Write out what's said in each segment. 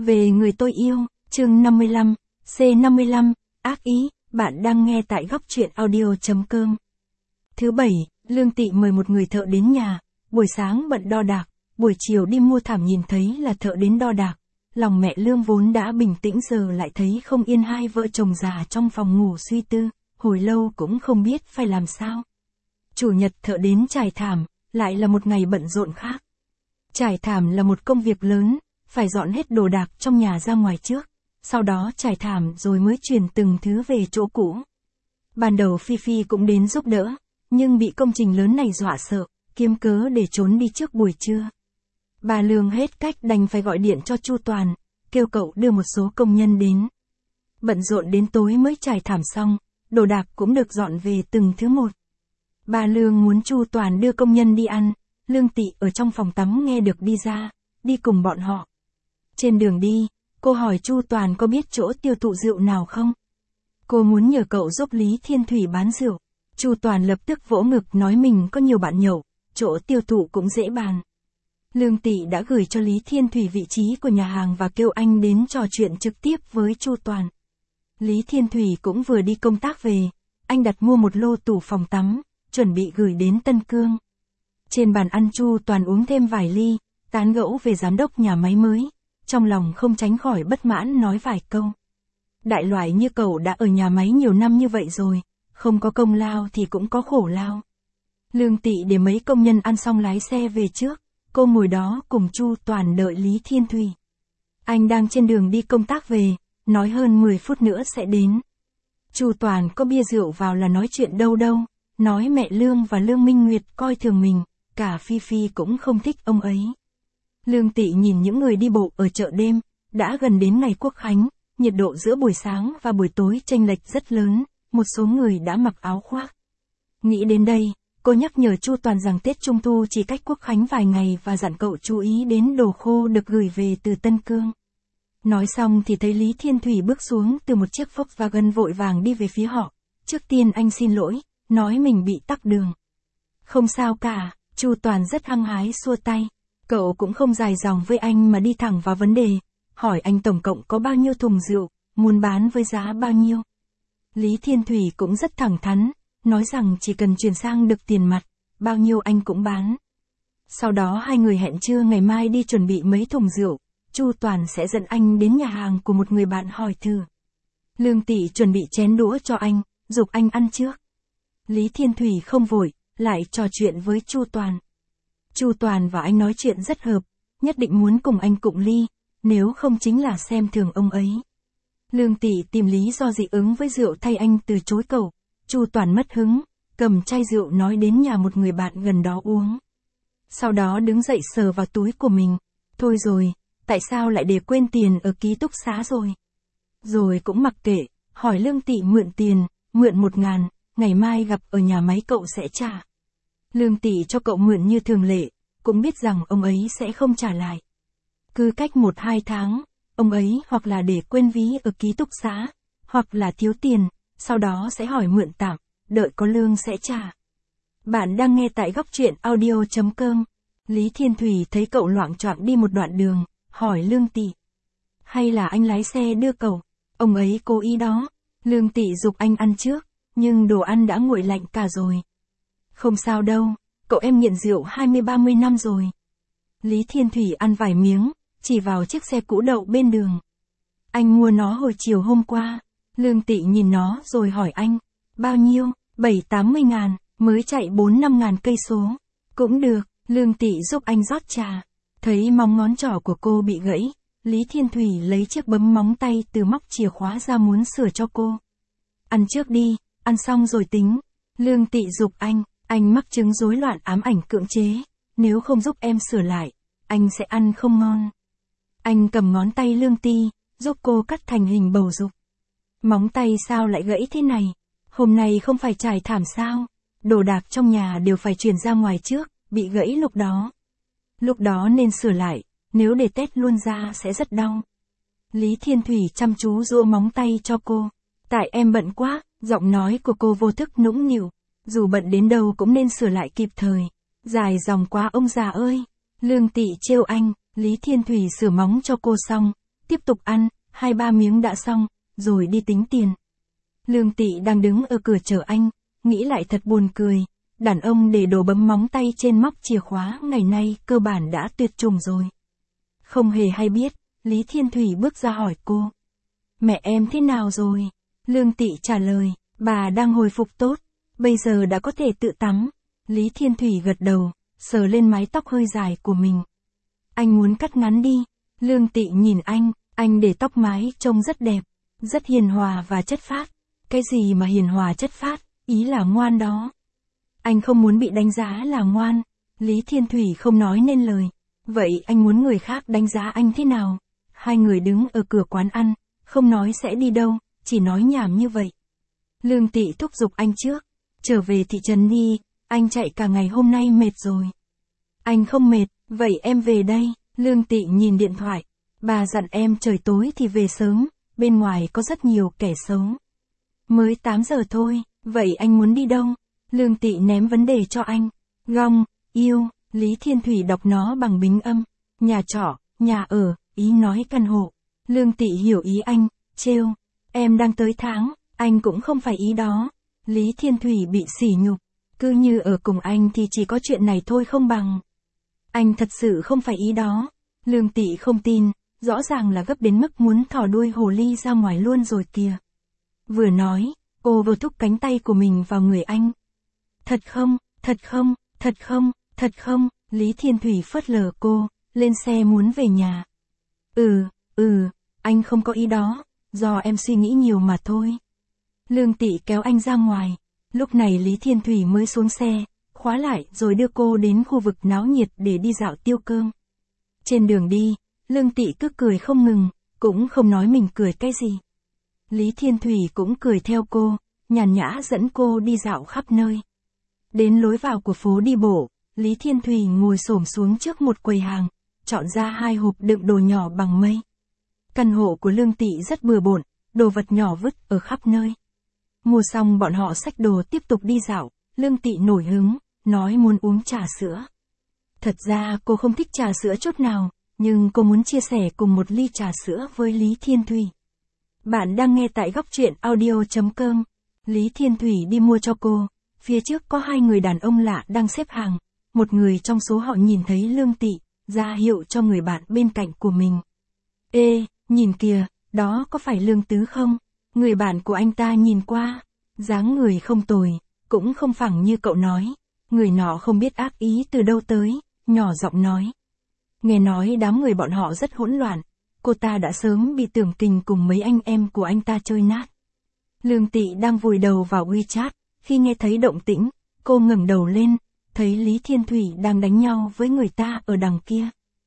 Về người tôi yêu, chương 55, C55, ác ý, bạn đang nghe tại góc truyện audio.com. Thứ bảy, Lương Tị mời một người thợ đến nhà, buổi sáng bận đo đạc, buổi chiều đi mua thảm nhìn thấy là thợ đến đo đạc. Lòng mẹ Lương vốn đã bình tĩnh giờ lại thấy không yên, hai vợ chồng già trong phòng ngủ suy tư, hồi lâu cũng không biết phải làm sao. Chủ nhật thợ đến trải thảm, lại là một ngày bận rộn khác. Trải thảm là một công việc lớn, phải dọn hết đồ đạc trong nhà ra ngoài trước, sau đó trải thảm rồi mới chuyển từng thứ về chỗ cũ. Ban đầu Phi Phi cũng đến giúp đỡ, nhưng bị công trình lớn này dọa sợ, kiếm cớ để trốn đi trước buổi trưa. Bà Lương hết cách đành phải gọi điện cho Chu Toàn, kêu cậu đưa một số công nhân đến. Bận rộn đến tối mới trải thảm xong, đồ đạc cũng được dọn về từng thứ một. Bà Lương muốn Chu Toàn đưa công nhân đi ăn, Lương Tị ở trong phòng tắm nghe được đi ra, đi cùng bọn họ. Trên đường đi, cô hỏi Chu Toàn có biết chỗ tiêu thụ rượu nào không? Cô muốn nhờ cậu giúp Lý Thiên Thủy bán rượu. Chu Toàn lập tức vỗ ngực nói mình có nhiều bạn nhậu, chỗ tiêu thụ cũng dễ bàn. Lương Tị đã gửi cho Lý Thiên Thủy vị trí của nhà hàng và kêu anh đến trò chuyện trực tiếp với Chu Toàn. Lý Thiên Thủy cũng vừa đi công tác về, anh đặt mua một lô tủ phòng tắm, chuẩn bị gửi đến Tân Cương. Trên bàn ăn Chu Toàn uống thêm vài ly, tán gẫu về giám đốc nhà máy mới, trong lòng không tránh khỏi bất mãn nói vài câu. Đại loại như cậu đã ở nhà máy nhiều năm như vậy rồi, không có công lao thì cũng có khổ lao. Lương Tị để mấy công nhân ăn xong lái xe về trước, cô ngồi đó cùng Chu Toàn đợi Lý Thiên Thủy. Anh đang trên đường đi công tác về, nói hơn 10 phút nữa sẽ đến. Chu Toàn có bia rượu vào là nói chuyện đâu, nói mẹ Lương và Lương Minh Nguyệt coi thường mình, cả Phi Phi cũng không thích ông ấy. Lương Tị nhìn những người đi bộ ở chợ đêm, đã gần đến ngày Quốc Khánh, nhiệt độ giữa buổi sáng và buổi tối chênh lệch rất lớn, một số người đã mặc áo khoác. Nghĩ đến đây, cô nhắc nhở Chu Toàn rằng Tết Trung Thu chỉ cách Quốc Khánh vài ngày và dặn cậu chú ý đến đồ khô được gửi về từ Tân Cương. Nói xong thì thấy Lý Thiên Thủy bước xuống từ một chiếc Volkswagen vội vàng đi về phía họ. Trước tiên anh xin lỗi, nói mình bị tắc đường. Không sao cả, Chu Toàn rất hăng hái xua tay. Cậu cũng không dài dòng với anh mà đi thẳng vào vấn đề, hỏi anh tổng cộng có bao nhiêu thùng rượu, muốn bán với giá bao nhiêu. Lý Thiên Thủy cũng rất thẳng thắn, nói rằng chỉ cần chuyển sang được tiền mặt, bao nhiêu anh cũng bán. Sau đó hai người hẹn trưa ngày mai đi chuẩn bị mấy thùng rượu, Chu Toàn sẽ dẫn anh đến nhà hàng của một người bạn hỏi thử. Lương Tị chuẩn bị chén đũa cho anh, giục anh ăn trước. Lý Thiên Thủy không vội, lại trò chuyện với Chu Toàn. Chu Toàn và anh nói chuyện rất hợp, nhất định muốn cùng anh cụng ly, nếu không chính là xem thường ông ấy. Lương Tị tìm lý do dị ứng với rượu thay anh từ chối cậu. Chu Toàn mất hứng, cầm chai rượu nói đến nhà một người bạn gần đó uống. Sau đó đứng dậy sờ vào túi của mình. Thôi rồi, tại sao lại để quên tiền ở ký túc xá rồi? Rồi cũng mặc kệ, hỏi Lương Tị mượn tiền, mượn 1.000, ngày mai gặp ở nhà máy cậu sẽ trả. Lương Tị cho cậu mượn như thường lệ, cũng biết rằng ông ấy sẽ không trả lại. Cứ cách 1-2 tháng, ông ấy hoặc là để quên ví ở ký túc xá, hoặc là thiếu tiền, sau đó sẽ hỏi mượn tạm, đợi có lương sẽ trả. Bạn đang nghe tại góc truyện audio.com. Lý Thiên Thủy thấy cậu loạng choạng đi một đoạn đường, hỏi Lương Tị. Hay là anh lái xe đưa cậu? Ông ấy cố ý đó. Lương Tị giục anh ăn trước, nhưng đồ ăn đã nguội lạnh cả rồi. Không sao đâu, cậu em nghiện rượu 20-30 năm rồi. Lý Thiên Thủy ăn vài miếng, chỉ vào chiếc xe cũ đậu bên đường. Anh mua nó hồi chiều hôm qua. Lương Tị nhìn nó rồi hỏi anh. Bao nhiêu? 7-80 ngàn, mới chạy 4-5 ngàn cây số. Cũng được, Lương Tị giúp anh rót trà. Thấy móng ngón trỏ của cô bị gãy, Lý Thiên Thủy lấy chiếc bấm móng tay từ móc chìa khóa ra muốn sửa cho cô. Ăn trước đi, ăn xong rồi tính. Lương Tị giục anh mắc chứng rối loạn ám ảnh cưỡng chế. Nếu không giúp em sửa lại, anh sẽ ăn không ngon. Anh cầm ngón tay Lương Tị, giúp cô cắt thành hình bầu dục. Móng tay sao lại gãy thế này? Hôm nay không phải trải thảm sao? Đồ đạc trong nhà đều phải chuyển ra ngoài trước, bị gãy lúc đó. Lúc đó nên sửa lại, nếu để tét luôn ra sẽ rất đau. Lý Thiên Thủy chăm chú giũa móng tay cho cô. Tại em bận quá, giọng nói của cô vô thức nũng nịu. Dù bận đến đâu cũng nên sửa lại kịp thời. Dài dòng quá ông già ơi. Lương Tị trêu anh, Lý Thiên Thủy sửa móng cho cô xong, tiếp tục ăn, 2-3 miếng đã xong, rồi đi tính tiền. Lương Tị đang đứng ở cửa chờ anh, nghĩ lại thật buồn cười, đàn ông để đồ bấm móng tay trên móc chìa khóa ngày nay cơ bản đã tuyệt chủng rồi. Không hề hay biết, Lý Thiên Thủy bước ra hỏi cô. Mẹ em thế nào rồi? Lương Tị trả lời, bà đang hồi phục tốt, bây giờ đã có thể tự tắm. Lý Thiên Thủy gật đầu, sờ lên mái tóc hơi dài của mình. Anh muốn cắt ngắn đi. Lương Tị nhìn anh để tóc mái trông rất đẹp, rất hiền hòa và chất phác. Cái gì mà hiền hòa chất phác, ý là ngoan đó. Anh không muốn bị đánh giá là ngoan. Lý Thiên Thủy không nói nên lời. Vậy anh muốn người khác đánh giá anh thế nào? Hai người đứng ở cửa quán ăn, không nói sẽ đi đâu, chỉ nói nhảm như vậy. Lương Tị thúc giục anh trước. Trở về thị trấn đi, anh chạy cả ngày hôm nay mệt rồi. Anh không mệt, vậy em về đây. Lương Tị nhìn điện thoại. Bà dặn em trời tối thì về sớm, bên ngoài có rất nhiều kẻ xấu. Mới 8 giờ thôi, vậy anh muốn đi đâu? Lương Tị ném vấn đề cho anh. Gong, yêu, Lý Thiên Thủy đọc nó bằng bính âm. Nhà trọ, nhà ở, ý nói căn hộ. Lương Tị hiểu ý anh, trêu. Em đang tới tháng, anh cũng không phải ý đó. Lý Thiên Thủy bị sỉ nhục. Cứ như ở cùng anh thì chỉ có chuyện này thôi không bằng. Anh thật sự không phải ý đó. Lương Tị không tin, rõ ràng là gấp đến mức muốn thò đuôi hồ ly ra ngoài luôn rồi kìa. Vừa nói, cô vừa thúc cánh tay của mình vào người anh. Thật không, thật không, thật không, thật không, Lý Thiên Thủy phớt lờ cô, lên xe muốn về nhà. Anh không có ý đó, do em suy nghĩ nhiều mà thôi. Lương Tị kéo anh ra ngoài, lúc này Lý Thiên Thủy mới xuống xe, khóa lại rồi đưa cô đến khu vực náo nhiệt để đi dạo tiêu cơm. Trên đường đi, Lương Tị cứ cười không ngừng, cũng không nói mình cười cái gì. Lý Thiên Thủy cũng cười theo cô, nhàn nhã dẫn cô đi dạo khắp nơi. Đến lối vào của phố đi bộ, Lý Thiên Thủy ngồi xổm xuống trước một quầy hàng, chọn ra 2 hộp đựng đồ nhỏ bằng mây. Căn hộ của Lương Tị rất bừa bộn, đồ vật nhỏ vứt ở khắp nơi. Mua xong bọn họ xách đồ tiếp tục đi dạo, Lương Tị nổi hứng, nói muốn uống trà sữa. Thật ra cô không thích trà sữa chút nào, nhưng cô muốn chia sẻ cùng một ly trà sữa với Lý Thiên Thủy. Bạn đang nghe tại góc truyện audio.com. Lý Thiên Thủy đi mua cho cô, phía trước có 2 người đàn ông lạ đang xếp hàng, một người trong số họ nhìn thấy Lương Tị, ra hiệu cho người bạn bên cạnh của mình. Ê, nhìn kìa, đó có phải Lương Tứ không? Người bạn của anh ta nhìn qua, dáng người không tồi, cũng không phẳng như cậu nói. Người nọ không biết ác ý từ đâu tới, nhỏ giọng nói. Nghe nói đám người bọn họ rất hỗn loạn, cô ta đã sớm bị Tưởng Kình cùng mấy anh em của anh ta chơi nát. Lương Tị đang vùi đầu vào WeChat, khi nghe thấy động tĩnh, cô ngẩng đầu lên, thấy Lý Thiên Thủy đang đánh nhau với người ta ở đằng kia.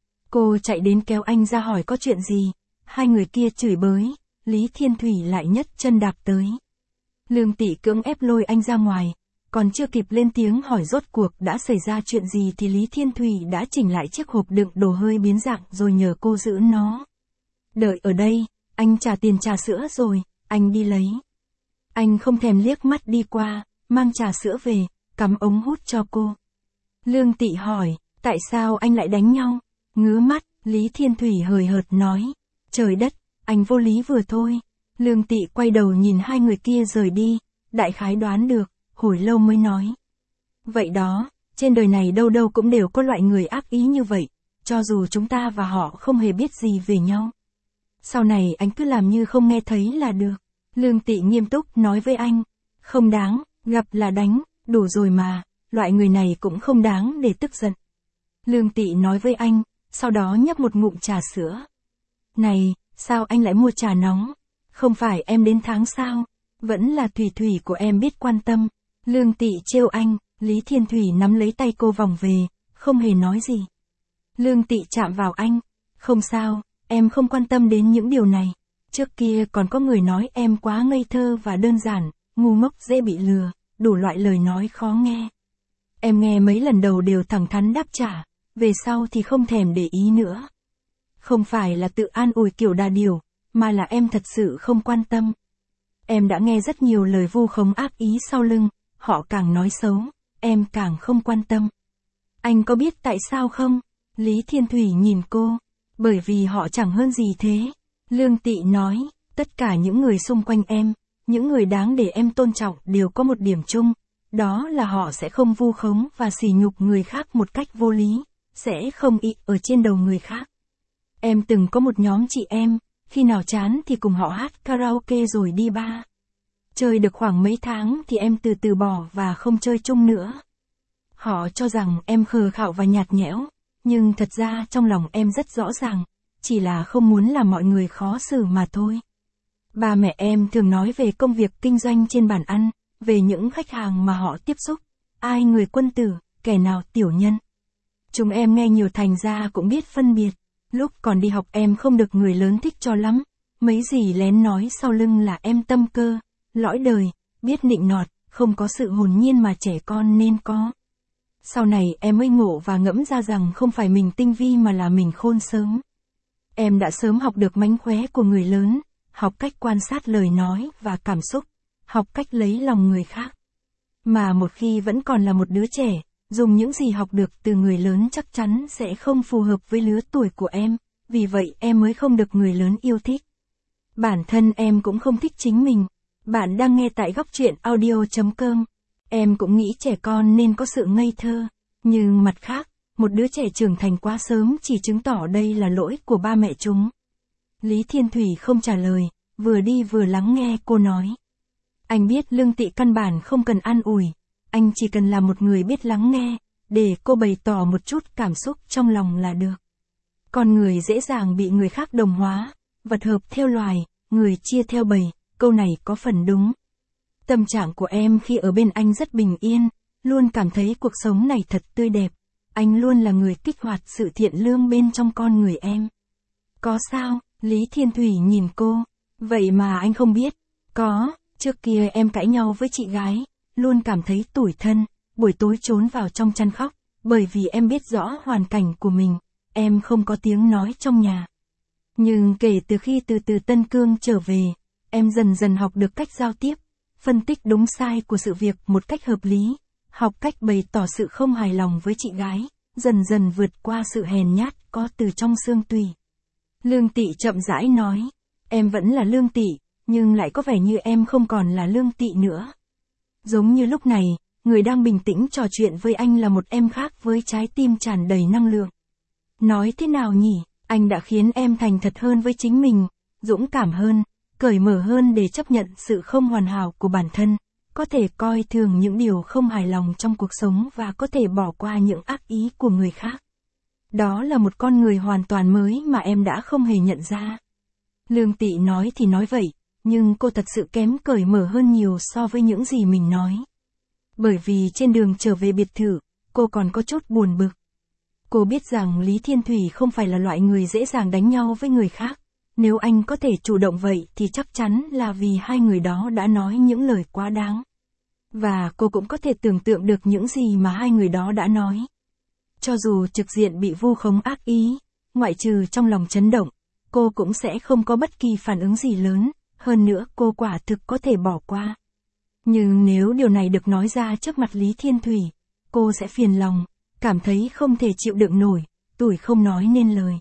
Cô chạy đến kéo anh ra hỏi có chuyện gì, 2 người kia chửi bới, Lý Thiên Thủy lại nhất chân đạp tới. Lương Tị cưỡng ép lôi anh ra ngoài, còn chưa kịp lên tiếng hỏi rốt cuộc đã xảy ra chuyện gì thì Lý Thiên Thủy đã chỉnh lại chiếc hộp đựng đồ hơi biến dạng rồi nhờ cô giữ nó. Đợi ở đây, anh trả tiền trà sữa rồi, anh đi lấy. Anh không thèm liếc mắt đi qua, mang trà sữa về, cắm ống hút cho cô. Lương Tị hỏi, tại sao anh lại đánh nhau? Ngứa mắt, Lý Thiên Thủy hời hợt nói. Trời đất, anh vô lý vừa thôi. Lương Tị quay đầu nhìn 2 người kia rời đi, đại khái đoán được, hồi lâu mới nói. Vậy đó, trên đời này đâu đâu cũng đều có loại người ác ý như vậy, cho dù chúng ta và họ không hề biết gì về nhau. Sau này anh cứ làm như không nghe thấy là được. Lương Tị nghiêm túc nói với anh. Không đáng, gặp là đánh, đủ rồi mà, loại người này cũng không đáng để tức giận. Lương Tị nói với anh, sau đó nhấp một ngụm trà sữa. Này, sao anh lại mua trà nóng? Không phải em đến tháng sao? Vẫn là Thủy Thủy của em biết quan tâm. Lương Tị trêu anh, Lý Thiên Thủy nắm lấy tay cô vòng về, không hề nói gì. Lương Tị chạm vào anh. Không sao, em không quan tâm đến những điều này. Trước kia còn có người nói em quá ngây thơ và đơn giản, ngu ngốc dễ bị lừa, đủ loại lời nói khó nghe. Em nghe mấy lần đầu đều thẳng thắn đáp trả, về sau thì không thèm để ý nữa. Không phải là tự an ủi kiểu đà điểu, mà là em thật sự không quan tâm. Em đã nghe rất nhiều lời vu khống ác ý sau lưng, họ càng nói xấu, em càng không quan tâm. Anh có biết tại sao không? Lý Thiên Thủy nhìn cô, bởi vì họ chẳng hơn gì thế. Lương Tị nói, tất cả những người xung quanh em, những người đáng để em tôn trọng đều có một điểm chung, đó là họ sẽ không vu khống và sỉ nhục người khác một cách vô lý, sẽ không ị ở trên đầu người khác. Em từng có một nhóm chị em, khi nào chán thì cùng họ hát karaoke rồi đi bar. Chơi được khoảng mấy tháng thì em từ từ bỏ và không chơi chung nữa. Họ cho rằng em khờ khạo và nhạt nhẽo, nhưng thật ra trong lòng em rất rõ ràng, chỉ là không muốn làm mọi người khó xử mà thôi. Ba mẹ em thường nói về công việc kinh doanh trên bàn ăn, về những khách hàng mà họ tiếp xúc, ai người quân tử, kẻ nào tiểu nhân. Chúng em nghe nhiều thành ra cũng biết phân biệt. Lúc còn đi học em không được người lớn thích cho lắm, mấy gì lén nói sau lưng là em tâm cơ, lõi đời, biết nịnh nọt, không có sự hồn nhiên mà trẻ con nên có. Sau này em mới ngộ và ngẫm ra rằng không phải mình tinh vi mà là mình khôn sớm. Em đã sớm học được mánh khóe của người lớn, học cách quan sát lời nói và cảm xúc, học cách lấy lòng người khác. Mà một khi vẫn còn là một đứa trẻ, dùng những gì học được từ người lớn chắc chắn sẽ không phù hợp với lứa tuổi của em, vì vậy em mới không được người lớn yêu thích. Bản thân em cũng không thích chính mình. Bạn đang nghe tại góc truyện audio.com. Em cũng nghĩ trẻ con nên có sự ngây thơ, nhưng mặt khác, một đứa trẻ trưởng thành quá sớm chỉ chứng tỏ đây là lỗi của ba mẹ chúng. Lý Thiên Thủy không trả lời, vừa đi vừa lắng nghe cô nói. Anh biết Lương Tị căn bản không cần an ủi, anh chỉ cần là một người biết lắng nghe, để cô bày tỏ một chút cảm xúc trong lòng là được. Con người dễ dàng bị người khác đồng hóa, vật hợp theo loài, người chia theo bầy, câu này có phần đúng. Tâm trạng của em khi ở bên anh rất bình yên, luôn cảm thấy cuộc sống này thật tươi đẹp. Anh luôn là người kích hoạt sự thiện lương bên trong con người em. Có sao? Lý Thiên Thủy nhìn cô. Vậy mà anh không biết. Có, trước kia em cãi nhau với chị gái, luôn cảm thấy tủi thân, buổi tối trốn vào trong chăn khóc, bởi vì em biết rõ hoàn cảnh của mình, em không có tiếng nói trong nhà. Nhưng kể từ khi từ Tân Cương trở về, em dần dần học được cách giao tiếp, phân tích đúng sai của sự việc một cách hợp lý, học cách bày tỏ sự không hài lòng với chị gái, dần dần vượt qua sự hèn nhát có từ trong xương tủy. Lương Tị chậm rãi nói, em vẫn là Lương Tị, nhưng lại có vẻ như em không còn là Lương Tị nữa. Giống như lúc này, người đang bình tĩnh trò chuyện với anh là một em khác với trái tim tràn đầy năng lượng. Nói thế nào nhỉ, anh đã khiến em thành thật hơn với chính mình, dũng cảm hơn, cởi mở hơn để chấp nhận sự không hoàn hảo của bản thân, có thể coi thường những điều không hài lòng trong cuộc sống và có thể bỏ qua những ác ý của người khác. Đó là một con người hoàn toàn mới mà em đã không hề nhận ra. Lương Tị nói thì nói vậy, nhưng cô thật sự kém cởi mở hơn nhiều so với những gì mình nói. Bởi vì trên đường trở về biệt thự, cô còn có chút buồn bực. Cô biết rằng Lý Thiên Thủy không phải là loại người dễ dàng đánh nhau với người khác. Nếu anh có thể chủ động vậy thì chắc chắn là vì hai người đó đã nói những lời quá đáng. Và cô cũng có thể tưởng tượng được những gì mà hai người đó đã nói. Cho dù trực diện bị vu khống ác ý, ngoại trừ trong lòng chấn động, cô cũng sẽ không có bất kỳ phản ứng gì lớn, hơn nữa cô quả thực có thể bỏ qua. Nhưng nếu điều này được nói ra trước mặt Lý Thiên Thủy, cô sẽ phiền lòng, cảm thấy không thể chịu đựng nổi, tủi không nói nên lời.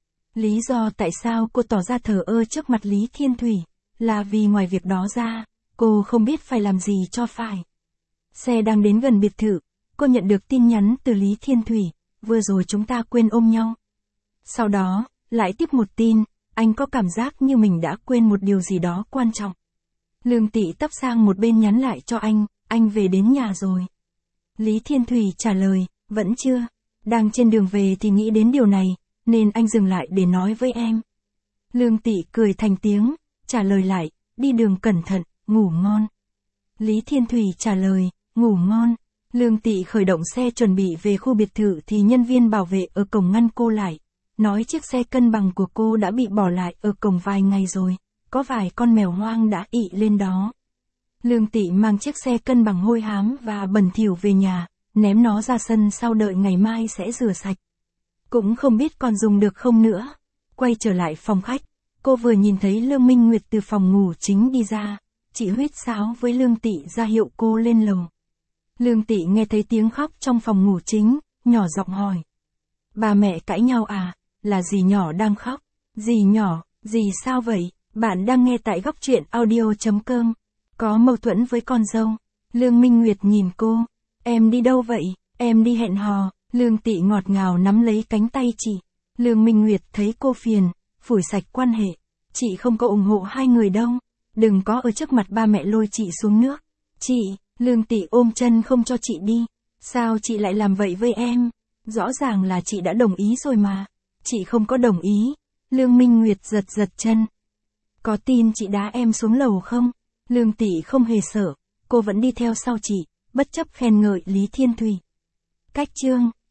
Lý do tại sao cô tỏ ra thờ ơ trước mặt Lý Thiên Thủy, là vì ngoài việc đó ra, cô không biết phải làm gì cho phải. Xe đang đến gần biệt thự, cô nhận được tin nhắn từ Lý Thiên Thủy, vừa rồi chúng ta quên ôm nhau. Sau đó, lại tiếp một tin, anh có cảm giác như mình đã quên một điều gì đó quan trọng. Lương Tị tấp sang một bên nhắn lại cho anh về đến nhà rồi. Lý Thiên Thủy trả lời, vẫn chưa, đang trên đường về thì nghĩ đến điều này, nên anh dừng lại để nói với em. Lương Tị cười thành tiếng, trả lời lại, đi đường cẩn thận, ngủ ngon. Lý Thiên Thủy trả lời, ngủ ngon. Lương Tị khởi động xe chuẩn bị về khu biệt thự thì nhân viên bảo vệ ở cổng ngăn cô lại, nói chiếc xe cân bằng của cô đã bị bỏ lại ở cổng vài ngày rồi, có vài con mèo hoang đã ị lên đó. Lương Tị mang chiếc xe cân bằng hôi hám và bẩn thỉu về nhà, ném nó ra sân sau đợi ngày mai sẽ rửa sạch. Cũng không biết còn dùng được không nữa. Quay trở lại phòng khách, cô vừa nhìn thấy Lương Minh Nguyệt từ phòng ngủ chính đi ra, chị huýt sáo với Lương Tị ra hiệu cô lên lầu. Lương Tị nghe thấy tiếng khóc trong phòng ngủ chính, nhỏ giọng hỏi. Ba mẹ cãi nhau à, là dì nhỏ đang khóc. Dì nhỏ, Dì sao vậy? Bạn đang nghe tại góc truyện audio.com. Có mâu thuẫn với con dâu. Lương Minh Nguyệt nhìn cô. Em đi đâu vậy? Em đi hẹn hò. Lương Tị ngọt ngào nắm lấy cánh tay chị. Lương Minh Nguyệt thấy cô phiền, phủi sạch quan hệ. Chị không có ủng hộ hai người đâu. Đừng có ở trước mặt ba mẹ lôi chị xuống nước. Chị, Lương Tị ôm chân không cho chị đi. Sao chị lại làm vậy với em? Rõ ràng là chị đã đồng ý rồi mà. Chị không có đồng ý. Lương Minh Nguyệt giật giật chân. Có tin chị đá em xuống lầu không? Lương Tị không hề sợ. Cô vẫn đi theo sau chị, bất chấp khen ngợi Lý Thiên Thủy. Cách chương